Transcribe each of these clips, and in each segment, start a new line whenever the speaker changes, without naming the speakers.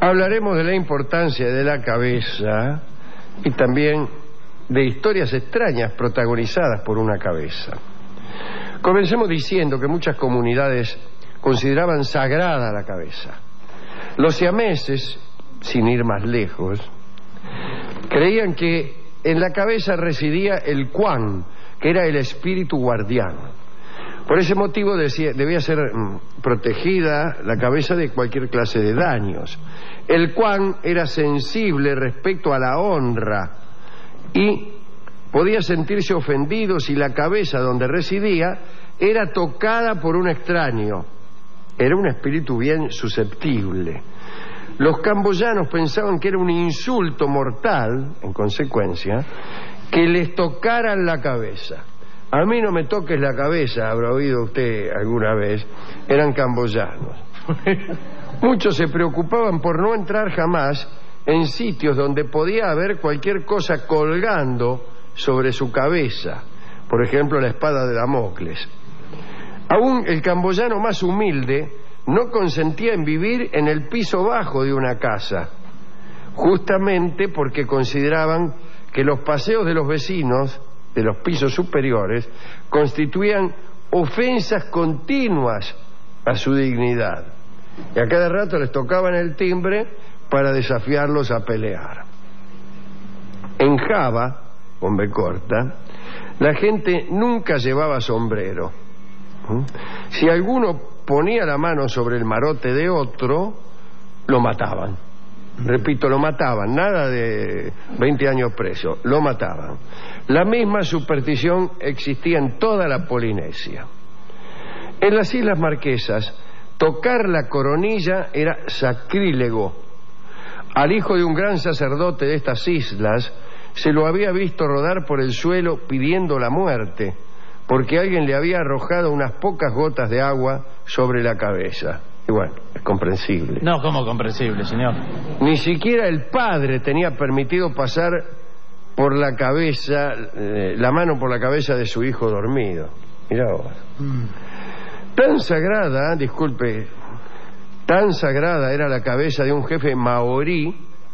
Hablaremos de la importancia de la cabeza y también de historias extrañas protagonizadas por una cabeza. Comencemos diciendo que muchas comunidades consideraban sagrada la cabeza. Los siameses, sin ir más lejos, creían que en la cabeza residía el Quan, que era el espíritu guardián. Por ese motivo debía ser protegida la cabeza de cualquier clase de daños. El Quan era sensible respecto a la honra y podía sentirse ofendido si la cabeza donde residía era tocada por un extraño. Era un espíritu bien susceptible. Los camboyanos pensaban que era un insulto mortal, en consecuencia, que les tocaran la cabeza. A mí no me toques la cabeza, habrá oído usted alguna vez, eran camboyanos. Muchos se preocupaban por no entrar jamás en sitios donde podía haber cualquier cosa colgando sobre su cabeza, por ejemplo la espada de Damocles. Aún el camboyano más humilde no consentía en vivir en el piso bajo de una casa, justamente porque consideraban que los paseos de los vecinos de los pisos superiores constituían ofensas continuas a su dignidad, y a cada rato les tocaban el timbre para desafiarlos a pelear. En Java, con B corta, la gente nunca llevaba sombrero. Si alguno ponía la mano sobre el marote de otro, lo mataban. Repito, lo mataban, nada de 20 años preso, lo mataban. La misma superstición existía en toda la Polinesia. En las Islas Marquesas, tocar la coronilla era sacrílego. Al hijo de un gran sacerdote de estas islas se lo había visto rodar por el suelo pidiendo la muerte, porque alguien le había arrojado unas pocas gotas de agua sobre la cabeza. Y bueno, es comprensible.
No, ¿cómo comprensible, señor?
Ni siquiera el padre tenía permitido pasar por la cabeza, la mano por la cabeza de su hijo dormido. Mirá vos. Tan sagrada, disculpe, tan sagrada era la cabeza de un jefe maorí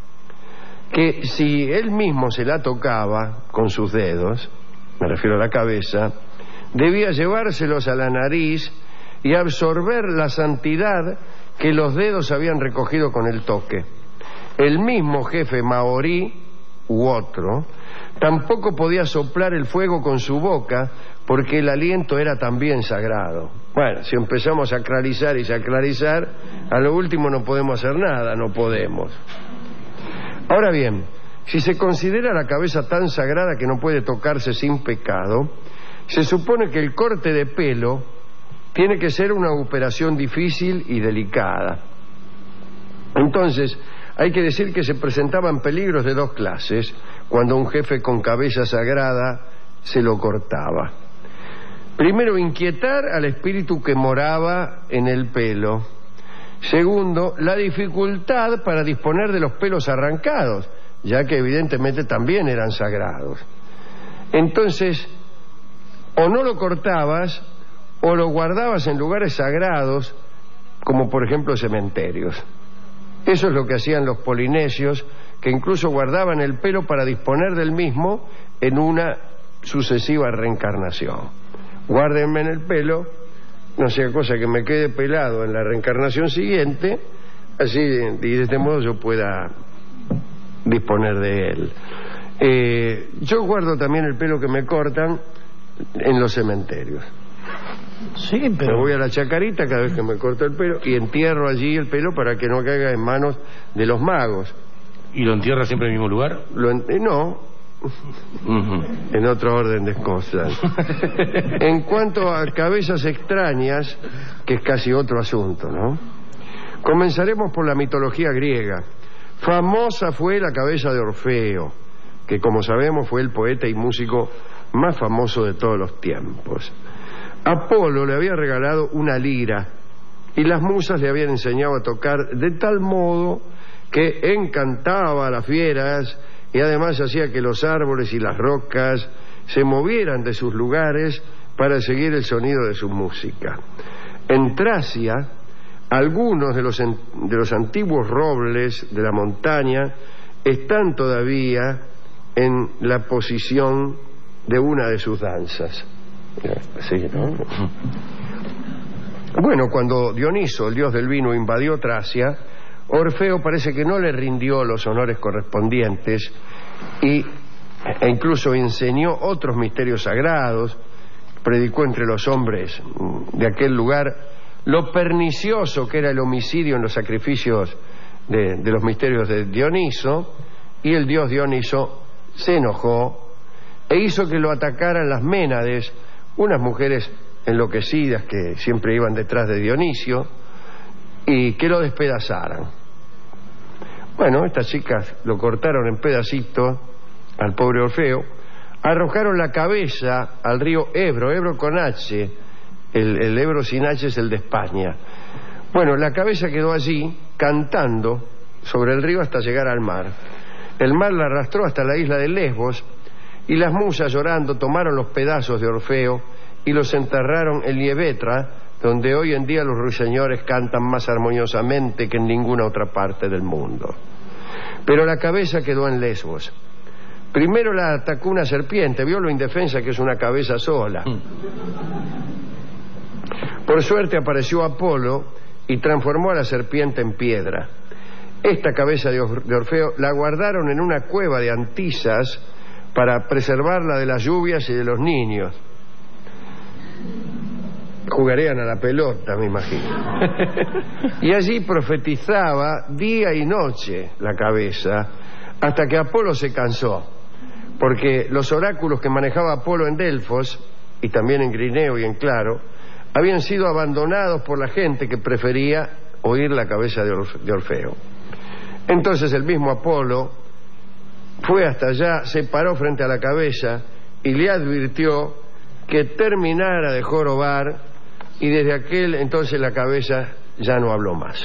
que si él mismo se la tocaba con sus dedos, me refiero a la cabeza, debía llevárselos a la nariz y absorber la santidad que los dedos habían recogido con el toque. El mismo jefe maorí u otro tampoco podía soplar el fuego con su boca porque el aliento era también sagrado. Bueno, si empezamos a sacralizar y sacralizar, a lo último no podemos hacer nada, no podemos. Ahora bien, si se considera la cabeza tan sagrada que no puede tocarse sin pecado, se supone que el corte de pelo tiene que ser una operación difícil y delicada. Entonces, hay que decir que se presentaban peligros de dos clases cuando un jefe con cabeza sagrada se lo cortaba. Primero, inquietar al espíritu que moraba en el pelo. Segundo, la dificultad para disponer de los pelos arrancados, ya que evidentemente también eran sagrados. Entonces, o no lo cortabas o lo guardabas en lugares sagrados, como por ejemplo cementerios. Eso es lo que hacían los polinesios, que incluso guardaban el pelo para disponer del mismo en una sucesiva reencarnación. Guárdenme en el pelo, no sea cosa que me quede pelado en la reencarnación siguiente, así y de este modo yo pueda disponer de él. Yo guardo también el pelo que me cortan en los cementerios.
Sí, pero...
Me voy a la chacarita cada vez que me corto el pelo y entierro allí el pelo para que no caiga en manos de los magos.
¿Y lo entierra siempre en el mismo lugar?
No, en otro orden de cosas. En cuanto a cabezas extrañas, que es casi otro asunto, ¿no? Comenzaremos por la mitología griega. Famosa fue la cabeza de Orfeo, que como sabemos fue el poeta y músico más famoso de todos los tiempos. Apolo le había regalado una lira y las musas le habían enseñado a tocar de tal modo que encantaba a las fieras y además hacía que los árboles y las rocas se movieran de sus lugares para seguir el sonido de su música. En Tracia algunos de los antiguos robles de la montaña están todavía en la posición de una de sus danzas. Sí, ¿no? Bueno, cuando Dioniso, el dios del vino, invadió Tracia, Orfeo parece que no le rindió los honores correspondientes e incluso enseñó otros misterios sagrados, predicó entre los hombres de aquel lugar lo pernicioso que era el homicidio en los sacrificios de los misterios de Dioniso, y el dios Dioniso se enojó e hizo que lo atacaran las Ménades, unas mujeres enloquecidas que siempre iban detrás de Dionisio, y que lo despedazaran. Bueno, estas chicas lo cortaron en pedacitos al pobre Orfeo, arrojaron la cabeza al río Ebro, Ebro con H, el Ebro sin H es el de España. Bueno, la cabeza quedó allí cantando sobre el río hasta llegar al mar. El mar la arrastró hasta la isla de Lesbos, y las musas, llorando, tomaron los pedazos de Orfeo y los enterraron en Liebetra, donde hoy en día los ruiseñores cantan más armoniosamente que en ninguna otra parte del mundo. Pero la cabeza quedó en Lesbos. Primero la atacó una serpiente, vio lo indefensa que es una cabeza sola. Por suerte apareció Apolo y transformó a la serpiente en piedra. Esta cabeza de Orfeo la guardaron en una cueva de Antisas para preservarla de las lluvias y de los niños. Jugarían a la pelota, me imagino. Y allí profetizaba día y noche la cabeza, hasta que Apolo se cansó, porque los oráculos que manejaba Apolo en Delfos, y también en Grineo y en Claro, habían sido abandonados por la gente que prefería oír la cabeza de Orfeo. Entonces el mismo Apolo fue hasta allá, se paró frente a la cabeza y le advirtió que terminara de jorobar, y desde aquel entonces la cabeza ya no habló más.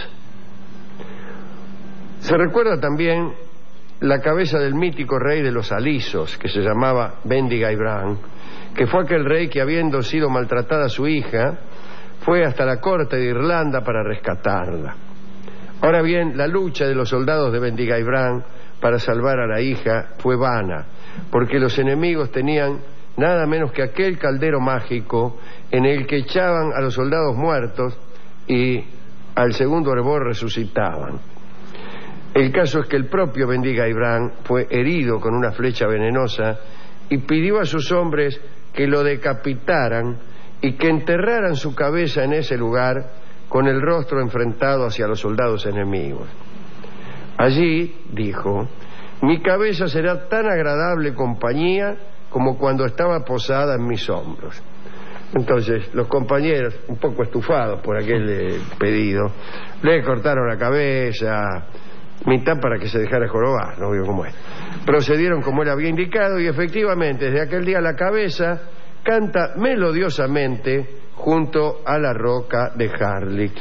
Se recuerda también la cabeza del mítico rey de los alisos, que se llamaba Bendigaibran, que fue aquel rey que, habiendo sido maltratada su hija, fue hasta la corte de Irlanda para rescatarla. Ahora bien, la lucha de los soldados de Bendigaibran para salvar a la hija fue vana, porque los enemigos tenían nada menos que aquel caldero mágico en el que echaban a los soldados muertos y al segundo hervor resucitaban. El caso es que el propio Bendigaibran fue herido con una flecha venenosa y pidió a sus hombres que lo decapitaran y que enterraran su cabeza en ese lugar con el rostro enfrentado hacia los soldados enemigos. Allí, dijo, mi cabeza será tan agradable compañía como cuando estaba posada en mis hombros. Entonces los compañeros, un poco estufados por aquel pedido, le cortaron la cabeza, mitad para que se dejara jorobar, no veo cómo es. Procedieron como él había indicado y efectivamente desde aquel día la cabeza canta melodiosamente junto a la roca de Harlech.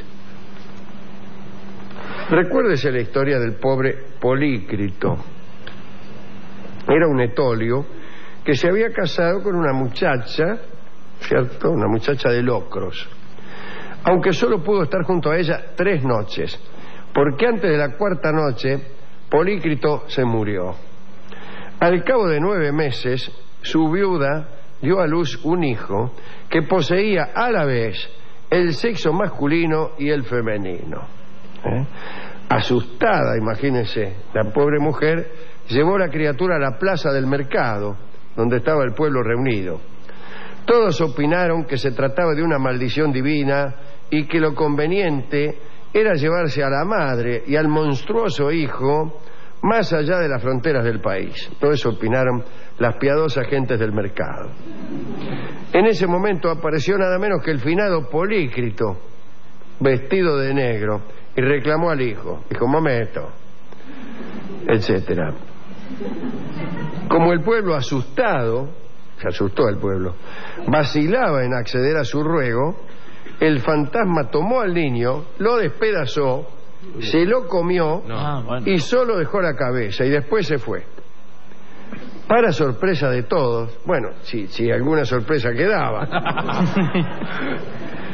Recuérdese la historia del pobre Polícrito. Era un etolio que se había casado con una muchacha, ¿cierto? Una muchacha de Locros. Aunque solo pudo estar junto a ella 3 noches, porque antes de la 4ª noche Polícrito se murió. Al cabo de 9 meses, su viuda dio a luz un hijo que poseía a la vez el sexo masculino y el femenino. Asustada, imagínense, la pobre mujer llevó la criatura a la plaza del mercado, donde estaba el pueblo reunido. Todos opinaron que se trataba de una maldición divina y que lo conveniente era llevarse a la madre y al monstruoso hijo más allá de las fronteras del país. Todo eso opinaron las piadosas gentes del mercado. En ese momento apareció nada menos que el finado Polícrito, vestido de negro, y reclamó al hijo. Dijo, momento, etcétera. Como el pueblo asustado, se asustó el pueblo, vacilaba en acceder a su ruego, el fantasma tomó al niño, lo despedazó, se lo comió y solo dejó la cabeza y después se fue. Para sorpresa de todos, bueno, si alguna sorpresa quedaba,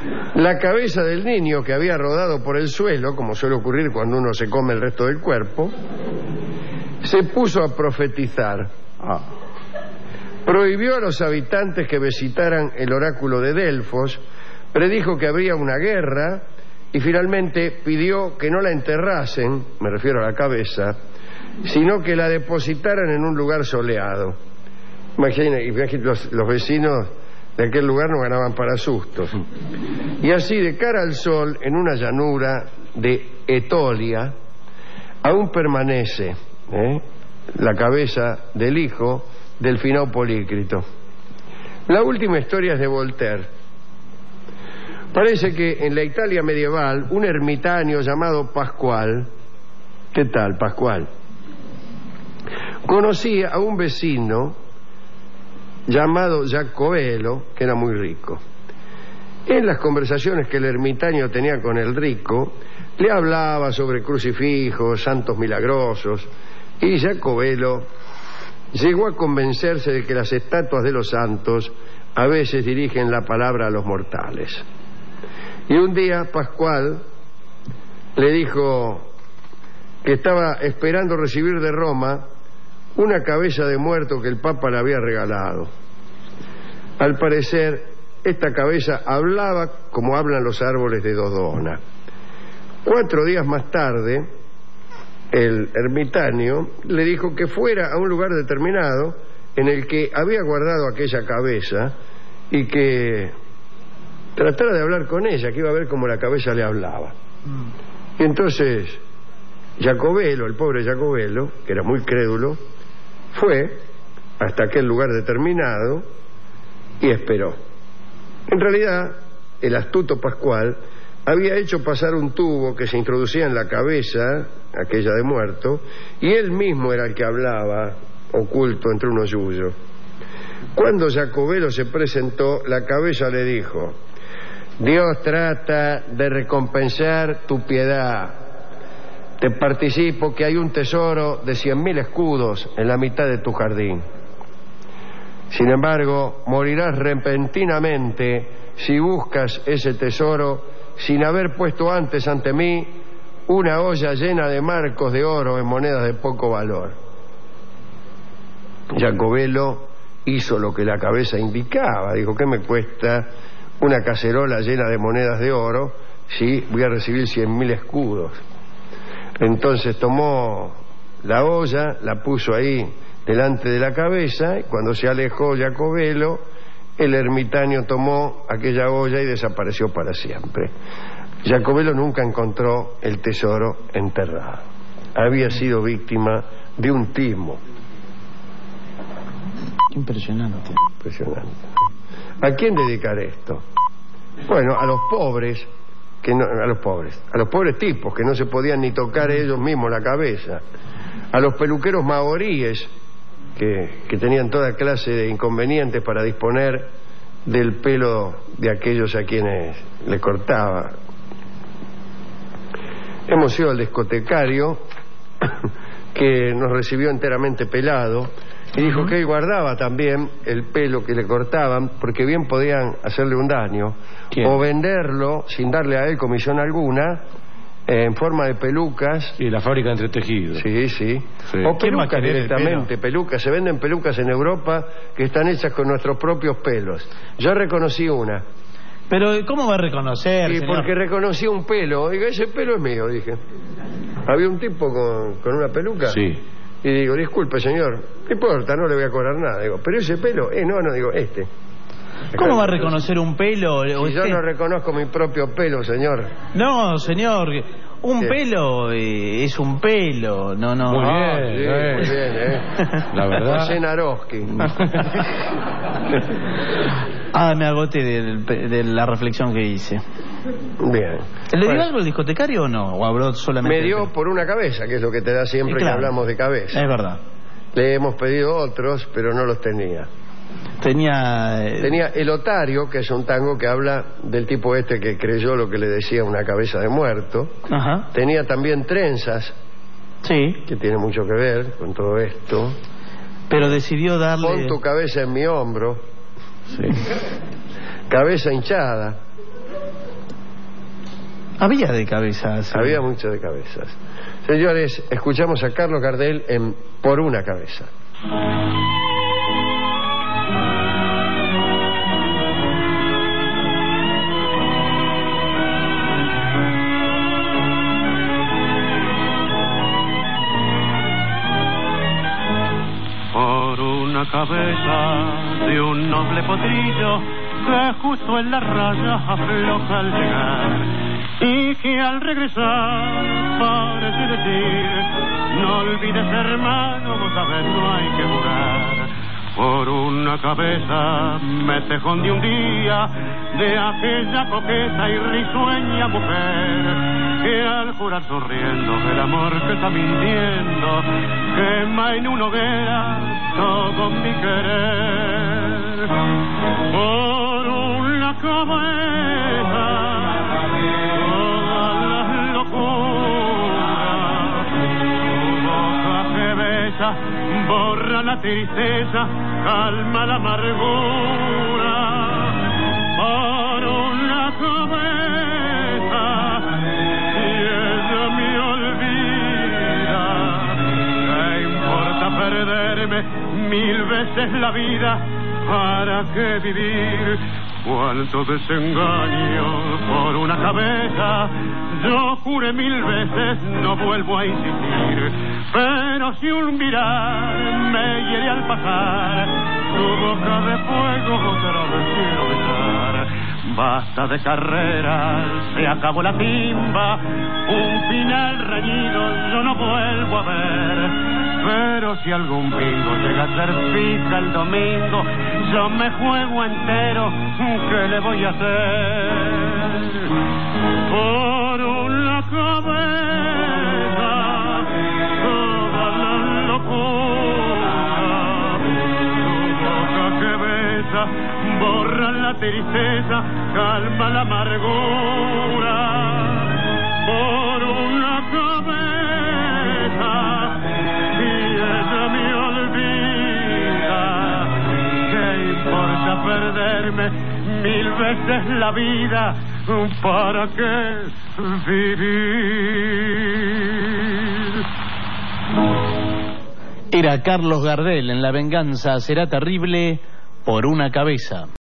La cabeza del niño, que había rodado por el suelo, como suele ocurrir cuando uno se come el resto del cuerpo, se puso a profetizar. Prohibió a los habitantes que visitaran el oráculo de Delfos, predijo que habría una guerra y finalmente pidió que no la enterrasen, me refiero a la cabeza, sino que la depositaran en un lugar soleado. Imagínate, los vecinos de aquel lugar no ganaban para sustos. Y así, de cara al sol, en una llanura de Etolia, aún permanece la cabeza del hijo del finado Polícrito. La última historia es de Voltaire. Parece que en la Italia medieval un ermitaño llamado Pascual, ¿qué tal, Pascual?, conocía a un vecino llamado Jacobelo, que era muy rico. En las conversaciones que el ermitaño tenía con el rico, le hablaba sobre crucifijos, santos milagrosos, y Jacobelo llegó a convencerse de que las estatuas de los santos a veces dirigen la palabra a los mortales. Y un día Pascual le dijo que estaba esperando recibir de Roma una cabeza de muerto que el Papa le había regalado. Al parecer, esta cabeza hablaba como hablan los árboles de Dodona. 4 días más tarde, el ermitaño le dijo que fuera a un lugar determinado en el que había guardado aquella cabeza y que tratara de hablar con ella, que iba a ver cómo la cabeza le hablaba. Y entonces Jacobelo, el pobre Jacobelo, que era muy crédulo, fue hasta aquel lugar determinado y esperó. En realidad, el astuto Pascual había hecho pasar un tubo que se introducía en la cabeza, aquella de muerto, y él mismo era el que hablaba, oculto entre unos yuyos. Cuando Jacobelo se presentó, la cabeza le dijo: Dios trata de recompensar tu piedad. Te participo que hay un tesoro de 100.000 escudos en la mitad de tu jardín. Sin embargo, morirás repentinamente si buscas ese tesoro sin haber puesto antes ante mí una olla llena de marcos de oro en monedas de poco valor. Jacobelo hizo lo que la cabeza indicaba. Dijo: ¿qué me cuesta una cacerola llena de monedas de oro si voy a recibir 100.000 escudos? Entonces tomó la olla, la puso ahí delante de la cabeza, y cuando se alejó Jacobelo, el ermitaño tomó aquella olla y desapareció para siempre. Jacobelo nunca encontró el tesoro enterrado. Había sido víctima de un timo.
Impresionante.
Impresionante. ¿A quién dedicar esto? Bueno, a los pobres, a los pobres tipos que no se podían ni tocar ellos mismos la cabeza, a los peluqueros maoríes que tenían toda clase de inconvenientes para disponer del pelo de aquellos a quienes le cortaba. Hemos ido al discotecario que nos recibió enteramente pelado y dijo que él guardaba también el pelo que le cortaban porque bien podían hacerle un daño. ¿Quién? O venderlo sin darle a él comisión alguna en forma de pelucas.
Y la fábrica de entretejidos.
Sí. O pelucas directamente, pelucas. Se venden pelucas en Europa que están hechas con nuestros propios pelos. Yo reconocí una.
Pero ¿cómo va a reconocer,
Sí,
señor?
porque reconocí un pelo. Digo, ese pelo es mío, dije. Había un tipo con una peluca.
Sí.
Y digo, disculpe, señor, no importa, no le voy a cobrar nada. Digo, pero ese pelo, no, digo, este.
¿Cómo va a reconocer un pelo?
Si yo no reconozco mi propio pelo, señor.
No, señor, un
¿Qué?
pelo es un pelo, no.
Muy bien,
Sí, muy bien,
La verdad.
José Naroski.
Me agoté de la reflexión que hice.
Bien.
¿Le dio algo el discotecario o no? ¿O habló solamente?
Me dio por una cabeza, que es lo que te da siempre
Claro.
que hablamos de cabeza.
Es verdad.
Le hemos pedido otros, pero no los tenía.
Tenía
El Otario, que es un tango que habla del tipo este que creyó lo que le decía una cabeza de muerto.
Ajá.
Tenía también Trenzas,
Sí,
que tiene mucho que ver con todo esto.
pero decidió darle...
Pon tu cabeza en mi hombro.
Sí.
Cabeza hinchada.
Había de cabezas.
Había mucho de cabezas. Señores, escuchamos a Carlos Gardel en Por una cabeza.
Por una cabeza de un noble potrillo que justo en la raya afloja al llegar y que al regresar parece decir: no olvides, hermano, vos sabés, no hay que jurar. Por una cabeza me tejón de un día de aquella coqueta y risueña mujer que al jurar sonriendo el amor que está mintiendo quema en una hoguera todo mi querer. Por una cabeza todas las locuras, tu boca que besa borra la tristeza, calma la amargura. Por una cabeza y ella me olvida, ¿qué importa perderme 1000 veces la vida? ¿Para qué vivir? Cuánto desengaño por una cabeza. Yo juré 1000 veces, no vuelvo a insistir. Pero si un mirar me hiere al pasar, tu boca de fuego otra vez quiero besar. Basta de carreras, se acabó la timba, un final reñido yo no vuelvo a ver. Pero si algún bingo llega a ser fija el domingo, yo me juego entero, ¿qué le voy a hacer? Por una cabeza toda la locura, tu boca que besa borra la tristeza, calma la amargura. Por una cabeza y ella me olvida, ¿qué importa perderme 1000 veces la vida? ¿Para qué vivir?
Era Carlos Gardel en La venganza será terrible por una cabeza.